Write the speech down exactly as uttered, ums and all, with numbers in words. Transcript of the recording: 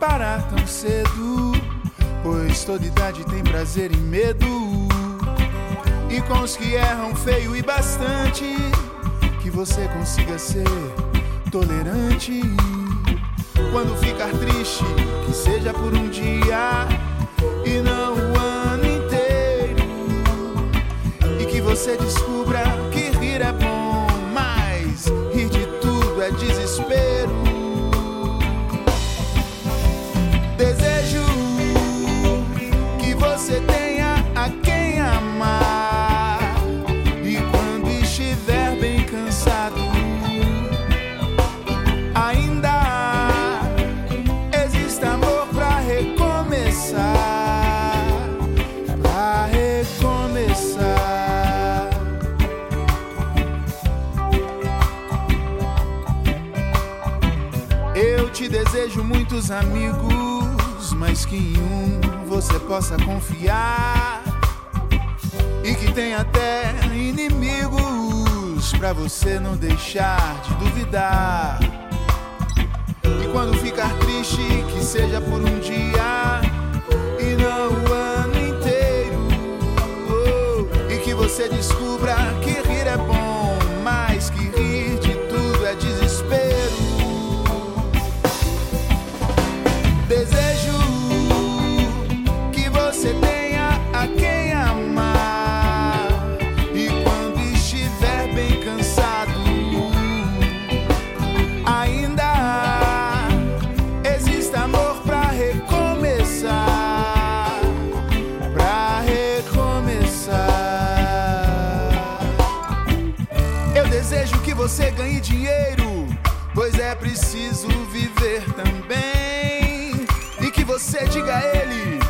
parar tão cedo, pois toda idade tem prazer e medo. E com os que erram feio e bastante, que você consiga ser tolerante. Quando ficar triste, que seja por um dia e não o ano inteiro. E que você descubra que rir é bom, mas rir de tudo é desespero. Desejo que você tenha a quem amar, e quando estiver bem cansado, ainda existe amor pra recomeçar, pra recomeçar. Eu te desejo muitos amigos, mas que em um você possa confiar, e que tem até inimigos pra você não deixar de duvidar. E quando ficar triste, que seja por um dia e não o ano inteiro. Oh, e que você descubra que rir é bom, mas que rir de tudo é desespero. Desejo que você tenha a quem amar, e quando estiver bem cansado, ainda existe amor pra recomeçar, pra recomeçar. Eu desejo que você ganhe dinheiro, pois é preciso viver também. E que você diga a ele